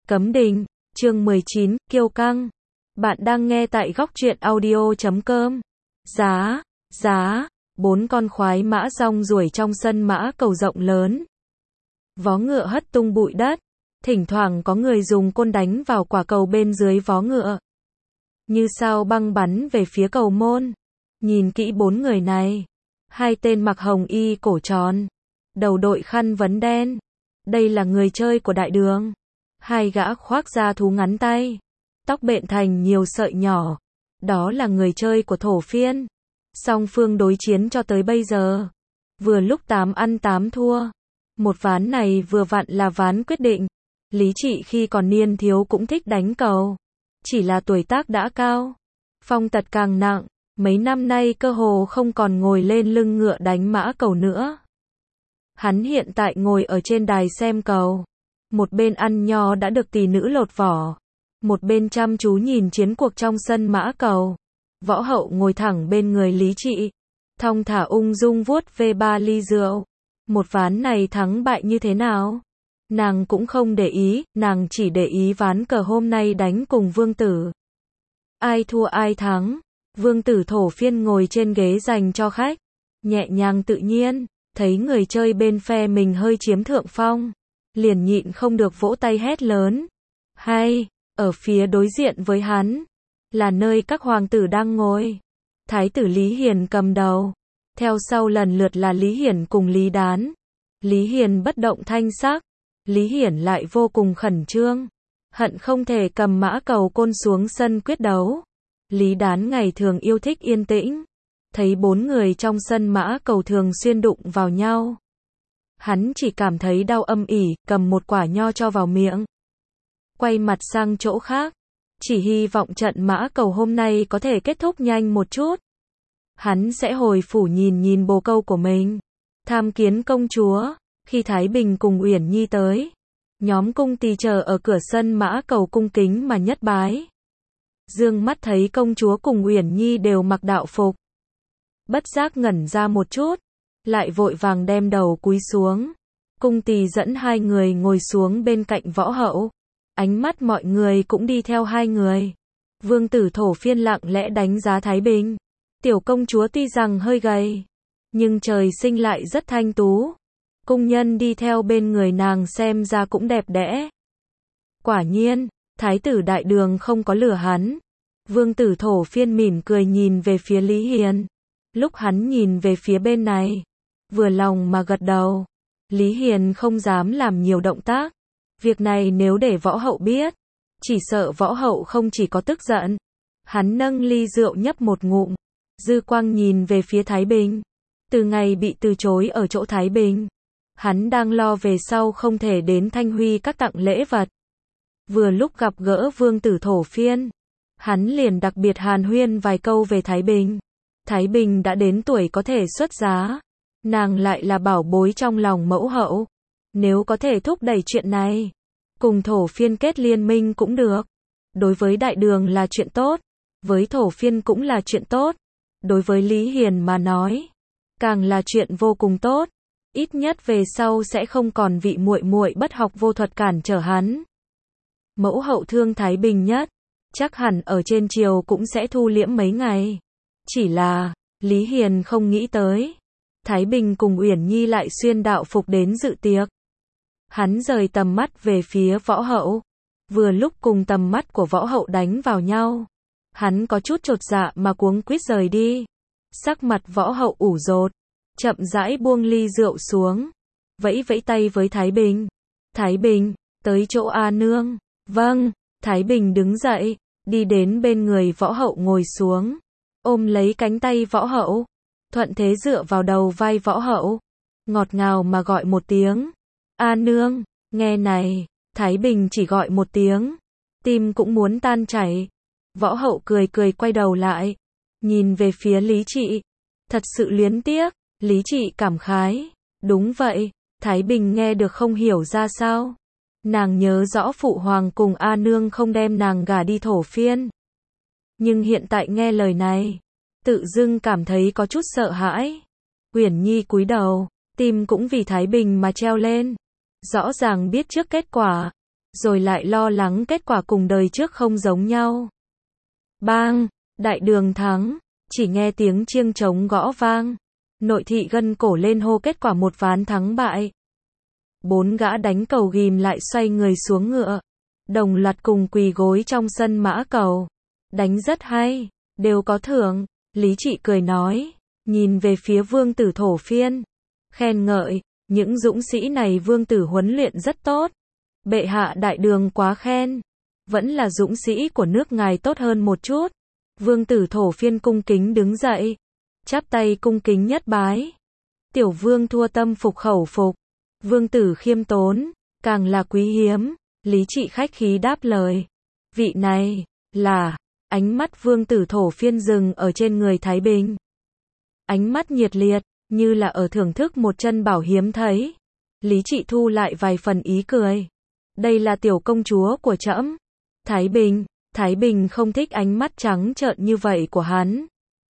Cấm đình, chương 19, kiêu căng. Bạn đang nghe tại góc truyện audio.com. Giá, 4 con khoái mã rong ruổi trong sân mã cầu rộng lớn. Vó ngựa hất tung bụi đất, thỉnh thoảng có người dùng côn đánh vào quả cầu bên dưới vó ngựa. Như sao băng bắn về phía cầu môn. Nhìn kỹ 4 người này. 2 tên mặc hồng y cổ tròn, đầu đội khăn vấn đen. Đây là người chơi của đại đường. 2 gã khoác da thú ngắn tay, tóc bện thành nhiều sợi nhỏ. Đó là người chơi của thổ phiên. Song phương đối chiến cho tới bây giờ, vừa lúc 8 ăn 8 thua. Một ván này vừa vặn là ván quyết định. Lý Trị khi còn niên thiếu cũng thích đánh cầu. Chỉ là tuổi tác đã cao, phong tật càng nặng, mấy năm nay cơ hồ không còn ngồi lên lưng ngựa đánh mã cầu nữa. Hắn hiện tại ngồi ở trên đài xem cầu. Một bên ăn nho đã được tỷ nữ lột vỏ, một bên chăm chú nhìn chiến cuộc trong sân mã cầu. Võ Hậu ngồi thẳng bên người Lý Trị, thong thả ung dung vuốt về 3 ly rượu. Một ván này thắng bại như thế nào, nàng cũng không để ý, nàng chỉ để ý ván cờ hôm nay đánh cùng Vương Tử. Ai thua ai thắng, Vương Tử thổ phiên ngồi trên ghế dành cho khách, nhẹ nhàng tự nhiên, thấy người chơi bên phe mình hơi chiếm thượng phong, liền nhịn không được vỗ tay hét lớn. Hay, ở phía đối diện với hắn, là nơi các hoàng tử đang ngồi. Thái tử Lý Hiền cầm đầu, theo sau lần lượt là Lý Hiển cùng Lý Đán. Lý Hiền bất động thanh sắc, Lý Hiển lại vô cùng khẩn trương, hận không thể cầm mã cầu côn xuống sân quyết đấu. Lý Đán ngày thường yêu thích yên tĩnh, thấy 4 người trong sân mã cầu thường xuyên đụng vào nhau, hắn chỉ cảm thấy đau âm ỉ, cầm một quả nho cho vào miệng, quay mặt sang chỗ khác, chỉ hy vọng trận mã cầu hôm nay có thể kết thúc nhanh một chút. Hắn sẽ hồi phủ nhìn bồ câu của mình, tham kiến công chúa. Khi Thái Bình cùng Uyển Nhi tới, nhóm cung tỳ chờ ở cửa sân mã cầu cung kính mà nhất bái. Dương mắt thấy công chúa cùng Uyển Nhi đều mặc đạo phục, bất giác ngẩn ra một chút, lại vội vàng đem đầu cúi xuống. Cung tỳ dẫn 2 người ngồi xuống bên cạnh Võ Hậu. Ánh mắt mọi người cũng đi theo 2 người. Vương Tử thổ phiên lặng lẽ đánh giá Thái Bình. Tiểu công chúa tuy rằng hơi gầy, nhưng trời sinh lại rất thanh tú. Cung nhân đi theo bên người nàng xem ra cũng đẹp đẽ. Quả nhiên, Thái tử đại đường không có lừa hắn. Vương Tử thổ phiên mỉm cười nhìn về phía Lý Hiền. Lúc hắn nhìn về phía bên này, vừa lòng mà gật đầu. Lý Hiền không dám làm nhiều động tác. Việc này nếu để Võ Hậu biết, chỉ sợ Võ Hậu không chỉ có tức giận. Hắn nâng ly rượu nhấp một ngụm, dư quang nhìn về phía Thái Bình. Từ ngày bị từ chối ở chỗ Thái Bình, hắn đang lo về sau không thể đến Thanh Huy các tặng lễ vật. Vừa lúc gặp gỡ Vương Tử thổ phiên, hắn liền đặc biệt hàn huyên vài câu về Thái Bình. Thái Bình đã đến tuổi có thể xuất giá, nàng lại là bảo bối trong lòng mẫu hậu. Nếu có thể thúc đẩy chuyện này, cùng thổ phiên kết liên minh cũng được. Đối với đại đường là chuyện tốt, với thổ phiên cũng là chuyện tốt. Đối với Lý Hiền mà nói, càng là chuyện vô cùng tốt. Ít nhất về sau sẽ không còn vị muội muội bất học vô thuật cản trở hắn. Mẫu hậu thương Thái Bình nhất, chắc hẳn ở trên triều cũng sẽ thu liễm mấy ngày. Chỉ là, Lý Hiền không nghĩ tới, Thái Bình cùng Uyển Nhi lại xuyên đạo phục đến dự tiệc. Hắn rời tầm mắt về phía Võ Hậu, vừa lúc cùng tầm mắt của Võ Hậu đánh vào nhau. Hắn có chút chột dạ mà cuống quýt rời đi. Sắc mặt Võ Hậu ủ rột, chậm rãi buông ly rượu xuống, vẫy vẫy tay với Thái Bình. Thái Bình, tới chỗ A nương. Vâng. Thái Bình đứng dậy, đi đến bên người Võ Hậu ngồi xuống, ôm lấy cánh tay Võ Hậu, thuận thế dựa vào đầu vai Võ Hậu, ngọt ngào mà gọi một tiếng. A nương. Nghe này, Thái Bình chỉ gọi một tiếng, tim cũng muốn tan chảy. Võ Hậu cười cười quay đầu lại, nhìn về phía Lý Trị. Thật sự luyến tiếc. Lý Trị cảm khái. Đúng vậy, Thái Bình nghe được không hiểu ra sao. Nàng nhớ rõ phụ hoàng cùng A nương không đem nàng gả đi thổ phiên. Nhưng hiện tại nghe lời này, tự dưng cảm thấy có chút sợ hãi. Uyển Nhi cúi đầu, tim cũng vì Thái Bình mà treo lên. Rõ ràng biết trước kết quả, rồi lại lo lắng kết quả cùng đời trước không giống nhau. Bang, đại đường thắng, chỉ nghe tiếng chiêng trống gõ vang. Nội thị gân cổ lên hô kết quả một ván thắng bại. 4 gã đánh cầu ghim lại xoay người xuống ngựa, đồng loạt cùng quỳ gối trong sân mã cầu. Đánh rất hay, đều có thưởng. Lý Trị cười nói, nhìn về phía vương tử Thổ Phiên, khen ngợi, những dũng sĩ này vương tử huấn luyện rất tốt. Bệ hạ đại đường quá khen, vẫn là dũng sĩ của nước ngài tốt hơn một chút. Vương tử Thổ Phiên cung kính đứng dậy, chắp tay cung kính nhất bái. Tiểu vương thua tâm phục khẩu phục. Vương tử khiêm tốn, càng là quý hiếm. Lý Trị khách khí đáp lời, vị này là. Ánh mắt vương tử Thổ Phiên dừng ở trên người Thái Bình. Ánh mắt nhiệt liệt, như là ở thưởng thức một chân bảo hiếm thấy. Lý Trị thu lại vài phần ý cười. Đây là tiểu công chúa của trẫm. Thái Bình không thích ánh mắt trắng trợn như vậy của hắn.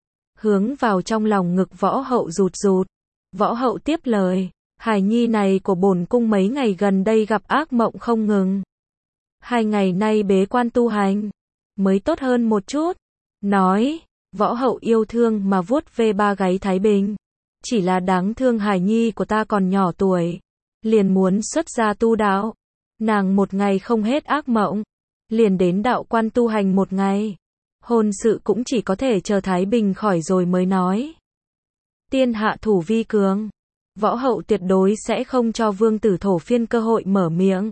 Hướng vào trong lòng ngực võ hậu rụt rụt. Võ hậu tiếp lời, hài nhi này của bổn cung mấy ngày gần đây gặp ác mộng không ngừng. 2 ngày nay bế quan tu hành, mới tốt hơn một chút. Nói, võ hậu yêu thương mà vuốt ve ba gáy Thái Bình. Chỉ là đáng thương hài nhi của ta còn nhỏ tuổi, liền muốn xuất gia tu đạo. Nàng một ngày không hết ác mộng, liền đến đạo quan tu hành một ngày. Hôn sự cũng chỉ có thể chờ Thái Bình khỏi rồi mới nói. Tiên hạ thủ vi cường, võ hậu tuyệt đối sẽ không cho vương tử Thổ Phiên cơ hội mở miệng.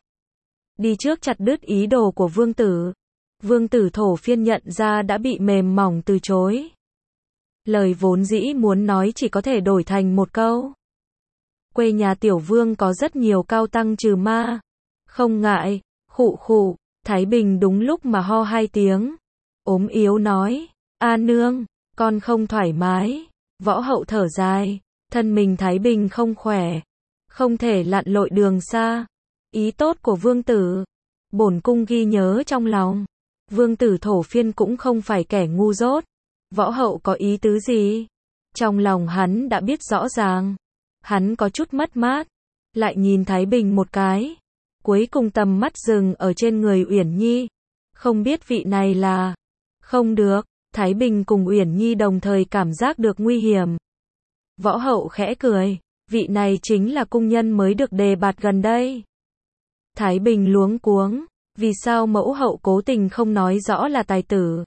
Đi trước chặt đứt ý đồ của vương tử. Vương tử Thổ Phiên nhận ra đã bị mềm mỏng từ chối. Lời vốn dĩ muốn nói chỉ có thể đổi thành một câu. Quê nhà tiểu vương có rất nhiều cao tăng trừ ma. Không ngại, khụ khụ. Thái Bình đúng lúc mà ho 2 tiếng. Ốm yếu nói, a nương, con không thoải mái. Võ hậu thở dài, thân mình Thái Bình không khỏe, không thể lặn lội đường xa. Ý tốt của vương tử, bổn cung ghi nhớ trong lòng. Vương tử Thổ Phiên cũng không phải kẻ ngu dốt. Võ hậu có ý tứ gì? Trong lòng hắn đã biết rõ ràng. Hắn có chút mất mát, lại nhìn Thái Bình một cái. Cuối cùng tầm mắt dừng ở trên người Uyển Nhi. Không biết vị này là. Không được, Thái Bình cùng Uyển Nhi đồng thời cảm giác được nguy hiểm. Võ hậu khẽ cười, vị này chính là cung nhân mới được đề bạt gần đây. Thái Bình luống cuống, vì sao mẫu hậu cố tình không nói rõ là tài tử?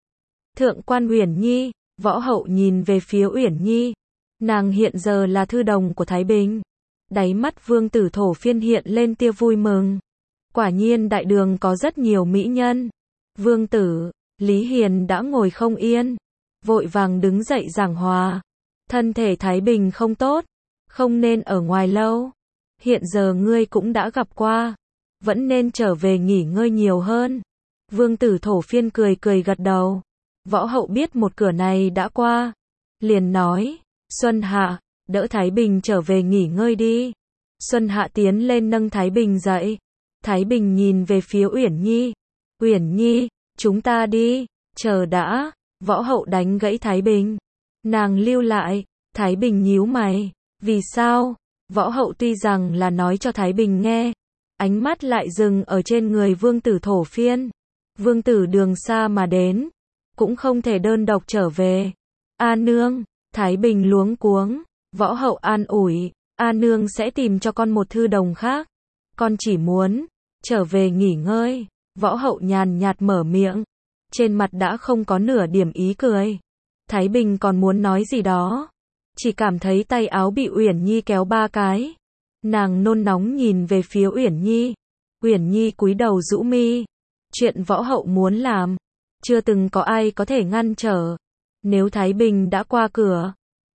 Thượng quan Uyển Nhi, võ hậu nhìn về phía Uyển Nhi. Nàng hiện giờ là thư đồng của Thái Bình. Đáy mắt vương tử Thổ Phiên hiện lên tia vui mừng. Quả nhiên đại đường có rất nhiều mỹ nhân. Vương tử, Lý Hiền đã ngồi không yên, vội vàng đứng dậy giảng hòa. Thân thể Thái Bình không tốt, không nên ở ngoài lâu. Hiện giờ ngươi cũng đã gặp qua, vẫn nên trở về nghỉ ngơi nhiều hơn. Vương tử Thổ Phiên cười cười gật đầu. Võ hậu biết một cửa này đã qua, liền nói, Xuân Hạ, đỡ Thái Bình trở về nghỉ ngơi đi. Xuân Hạ tiến lên nâng Thái Bình dậy. Thái Bình nhìn về phía Uyển Nhi. Uyển Nhi, chúng ta đi, chờ đã. Võ hậu đánh gãy Thái Bình. Nàng lưu lại. Thái Bình nhíu mày. Vì sao? Võ hậu tuy rằng là nói cho Thái Bình nghe, ánh mắt lại dừng ở trên người vương tử Thổ Phiên. Vương tử đường xa mà đến, cũng không thể đơn độc trở về. A nương, Thái Bình luống cuống. Võ hậu an ủi, A nương sẽ tìm cho con một thư đồng khác. Con chỉ muốn trở về nghỉ ngơi. Võ hậu nhàn nhạt mở miệng, trên mặt đã không có nửa điểm ý cười. Thái Bình còn muốn nói gì đó, chỉ cảm thấy tay áo bị Uyển Nhi kéo 3 cái. Nàng nôn nóng nhìn về phía Uyển Nhi. Uyển Nhi cúi đầu rũ mi. Chuyện võ hậu muốn làm, chưa từng có ai có thể ngăn trở. Nếu Thái Bình đã qua cửa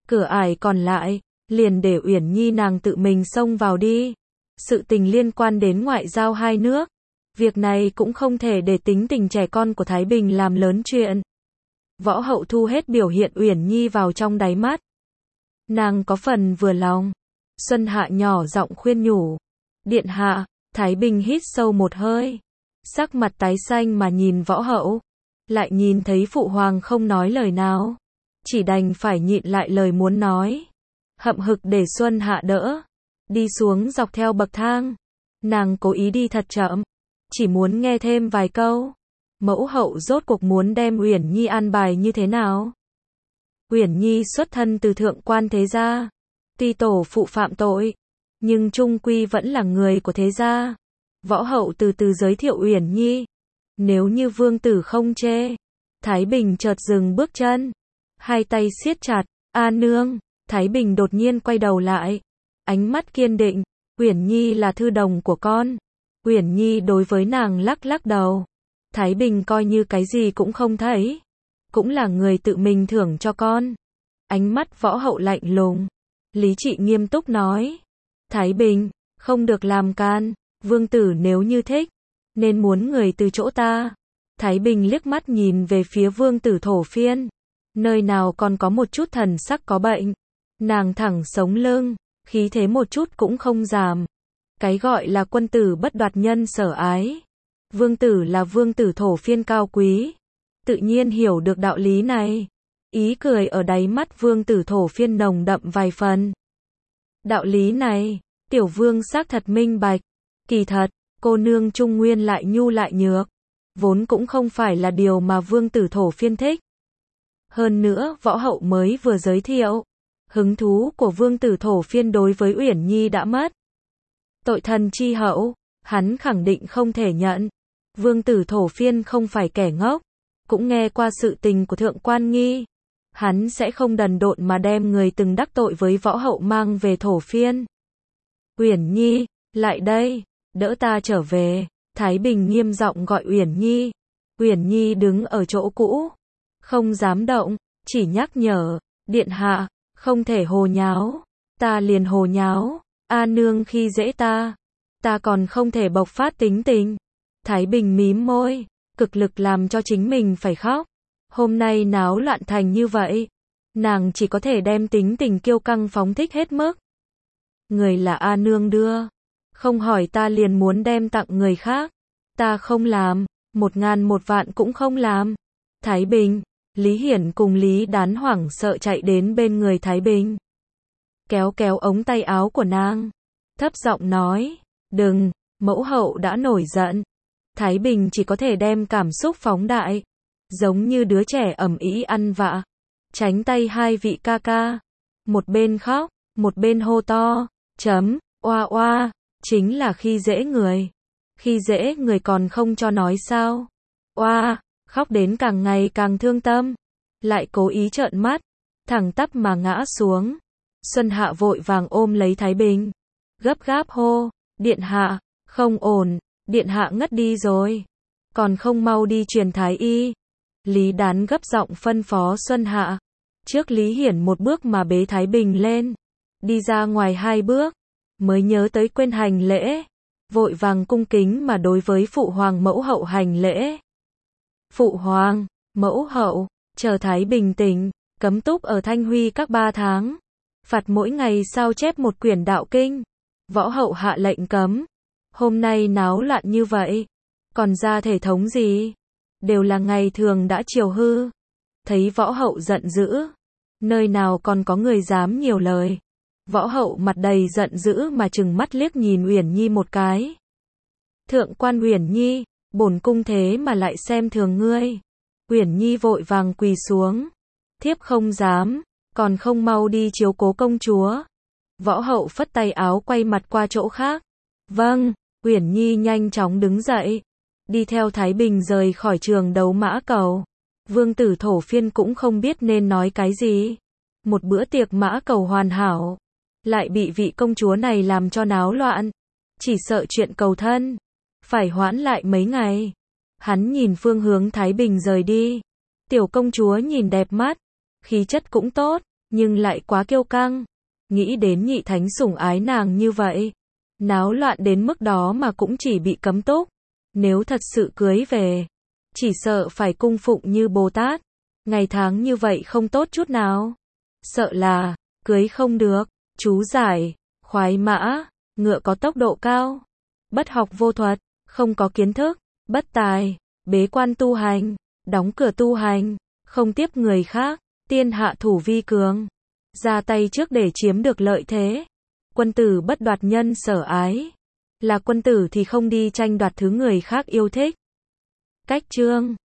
ải còn lại, liền để Uyển Nhi nàng tự mình xông vào đi. Sự tình liên quan đến ngoại giao hai nước, việc này cũng không thể để tính tình trẻ con của Thái Bình làm lớn chuyện. Võ hậu thu hết biểu hiện Uyển Nhi vào trong đáy mắt. Nàng có phần vừa lòng. Xuân Hạ nhỏ giọng khuyên nhủ. Điện hạ. Thái Bình hít sâu một hơi, sắc mặt tái xanh mà nhìn võ hậu. Lại nhìn thấy phụ hoàng không nói lời nào, chỉ đành phải nhịn lại lời muốn nói. Hậm hực để Xuân Hạ đỡ đi xuống dọc theo bậc thang. Nàng cố ý đi thật chậm, chỉ muốn nghe thêm vài câu. Mẫu hậu rốt cuộc muốn đem Uyển Nhi an bài như thế nào? Uyển Nhi xuất thân từ thượng quan thế gia, tuy tổ phụ phạm tội, nhưng chung quy vẫn là người của thế gia. Võ hậu từ từ giới thiệu Uyển Nhi. Nếu như vương tử không chê. Thái Bình chợt dừng bước chân, hai tay siết chặt. A nương. Thái Bình đột nhiên quay đầu lại, ánh mắt kiên định. Uyển Nhi là thư đồng của con. Uyển Nhi đối với nàng lắc lắc đầu. Thái Bình coi như cái gì cũng không thấy, cũng là người tự mình thưởng cho con. Ánh mắt võ hậu lạnh lùng. Lý Trị nghiêm túc nói. Thái Bình, không được làm can. Vương tử nếu như thích, nên muốn người từ chỗ ta. Thái Bình liếc mắt nhìn về phía vương tử Thổ Phiên. Nơi nào còn có một chút thần sắc có bệnh. Nàng thẳng sống lưng, khí thế một chút cũng không giảm. Cái gọi là quân tử bất đoạt nhân sở ái. Vương tử là vương tử Thổ Phiên cao quý, tự nhiên hiểu được đạo lý này. Ý cười ở đáy mắt vương tử Thổ Phiên nồng đậm vài phần. Đạo lý này, tiểu vương xác thật minh bạch. Kỳ thật, cô nương trung nguyên lại nhu lại nhược, vốn cũng không phải là điều mà vương tử Thổ Phiên thích. Hơn nữa, võ hậu mới vừa giới thiệu, hứng thú của vương tử Thổ Phiên đối với Uyển Nhi đã mất. Tội thần chi hậu, hắn khẳng định không thể nhận. Vương tử Thổ Phiên không phải kẻ ngốc, cũng nghe qua sự tình của thượng quan nghi. Hắn sẽ không đần độn mà đem người từng đắc tội với võ hậu mang về Thổ Phiên. Uyển Nhi, lại đây, đỡ ta trở về. Thái Bình nghiêm giọng gọi Uyển Nhi. Uyển Nhi đứng ở chỗ cũ, không dám động, chỉ nhắc nhở, điện hạ, không thể hồ nháo. Ta liền hồ nháo, A nương khi dễ ta còn không thể bộc phát tính tình. Thái Bình mím môi, cực lực làm cho chính mình phải khóc. Hôm nay náo loạn thành như vậy, nàng chỉ có thể đem tính tình kiêu căng phóng thích hết mức. Người là A nương đưa, không hỏi ta liền muốn đem tặng người khác. Ta không làm, 1000-1 vạn cũng không làm. Thái Bình, Lý Hiển cùng Lý Đán hoảng sợ chạy đến bên người Thái Bình. Kéo kéo ống tay áo của nàng, thấp giọng nói, đừng, mẫu hậu đã nổi giận. Thái Bình chỉ có thể đem cảm xúc phóng đại, giống như đứa trẻ ầm ĩ ăn vạ, tránh tay hai vị ca ca, một bên khóc, một bên hô to, oa oa, chính là khi dễ người. Khi dễ người còn không cho nói sao? Oa, khóc đến càng ngày càng thương tâm, lại cố ý trợn mắt, thẳng tắp mà ngã xuống. Xuân Hạ vội vàng ôm lấy Thái Bình, gấp gáp hô, điện hạ, không ổn, điện hạ ngất đi rồi, còn không mau đi truyền thái y. Lý Đán gấp giọng phân phó Xuân Hạ. Trước Lý Hiển một bước mà bế Thái Bình lên, đi ra ngoài 2 bước, mới nhớ tới quên hành lễ, vội vàng cung kính mà đối với phụ hoàng mẫu hậu hành lễ. Phụ hoàng, mẫu hậu, chờ Thái bình tĩnh, cấm túc ở Thanh Huy các 3 tháng, phạt mỗi ngày sao chép một quyển đạo kinh. Võ hậu hạ lệnh cấm. Hôm nay náo loạn như vậy, còn ra thể thống gì? Đều là ngày thường đã chiều hư. Thấy võ hậu giận dữ, nơi nào còn có người dám nhiều lời. Võ hậu mặt đầy giận dữ mà trừng mắt liếc nhìn Uyển Nhi một cái. Thượng quan Uyển Nhi, bổn cung thế mà lại xem thường ngươi. Uyển Nhi vội vàng quỳ xuống. Thiếp không dám, còn không mau đi chiếu cố công chúa. Võ hậu phất tay áo quay mặt qua chỗ khác. Vâng, Uyển Nhi nhanh chóng đứng dậy, đi theo Thái Bình rời khỏi trường đấu mã cầu. Vương tử Thổ Phiên cũng không biết nên nói cái gì. Một bữa tiệc mã cầu hoàn hảo, lại bị vị công chúa này làm cho náo loạn. Chỉ sợ chuyện cầu thân phải hoãn lại mấy ngày. Hắn nhìn phương hướng Thái Bình rời đi. Tiểu công chúa nhìn đẹp mắt, khí chất cũng tốt, nhưng lại quá kiêu căng. Nghĩ đến nhị thánh sủng ái nàng như vậy, náo loạn đến mức đó mà cũng chỉ bị cấm túc. Nếu thật sự cưới về, chỉ sợ phải cung phụng như Bồ Tát. Ngày tháng như vậy không tốt chút nào. Sợ là cưới không được. Chú giải, khoái mã, ngựa có tốc độ cao, bất học vô thuật, không có kiến thức, bất tài, bế quan tu hành, đóng cửa tu hành, không tiếp người khác, tiên hạ thủ vi cường, ra tay trước để chiếm được lợi thế. Quân tử bất đoạt nhân sở ái, Là quân tử thì không đi tranh đoạt thứ người khác yêu thích. Cách chương